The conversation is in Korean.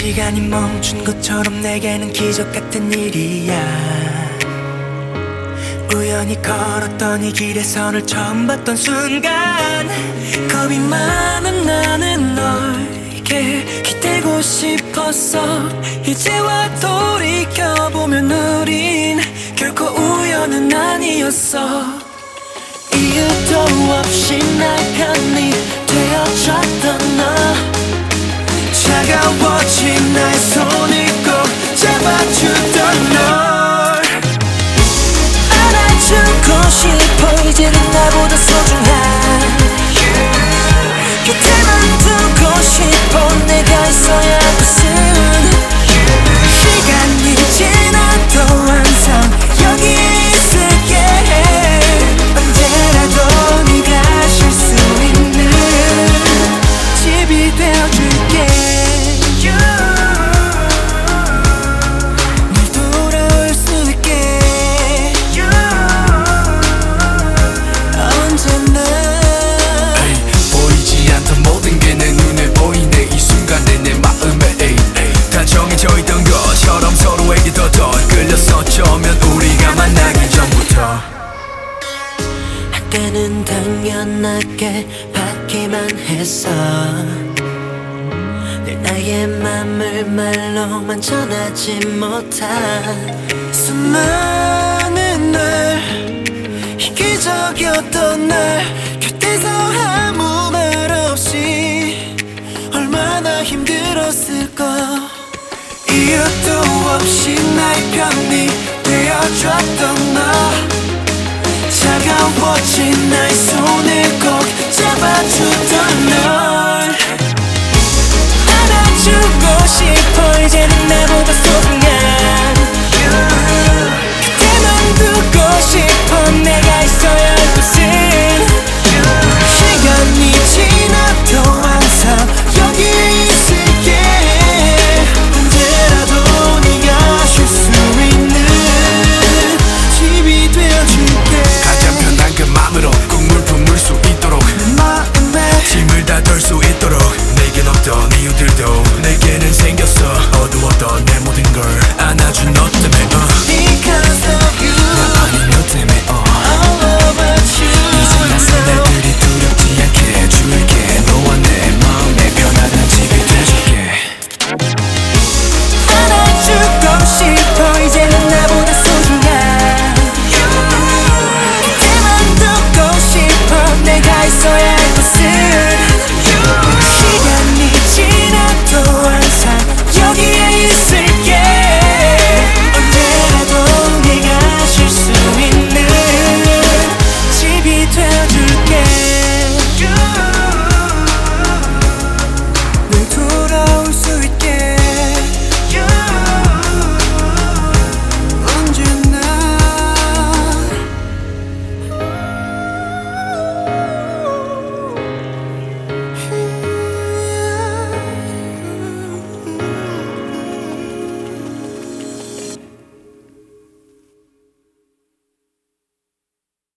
시간이 멈춘 것처럼 내게는 기적 같은 일이야. 우연히 걸었던 이 길에서 널 처음 봤던 순간, 겁이 많은 나는 너에게 기대고 싶었어. 이제와 돌이켜보면 우린 결코 우연은 아니었어. 이유도 없이 날 편히 되어줬던 너, 차가워진 나의 손을 꼭 잡아주던 널 안아주고 싶어. 이제는 나보다 소중한 곁에만 두고 싶어. 내가 있어야 할 곳은 시간이 지나도 항상 여기에 있을게. 언제라도 네가 쉴 수 있는 집이 되어줄게. 널 돌아올 수 있게. 언제나 보이지 않던 모든 게 내 눈에 보이네. 이 순간에 내 마음에 다 정해져 있던 것처럼 서로에게 더 끌렸었쩌면 우리가 만나기 전부터. 때는 당연하게 받기만 했어. 늘 나의 맘을 말로만 전하지 못한 수많은 날, 이기적이었던 날 곁에서 아무 말 없이 얼마나 힘들었을까. 이유도 없이 날 편히 되어줬던 너, 차가워진 나의 손을 꼭 잡아주던 널 안아주고 싶어. 이제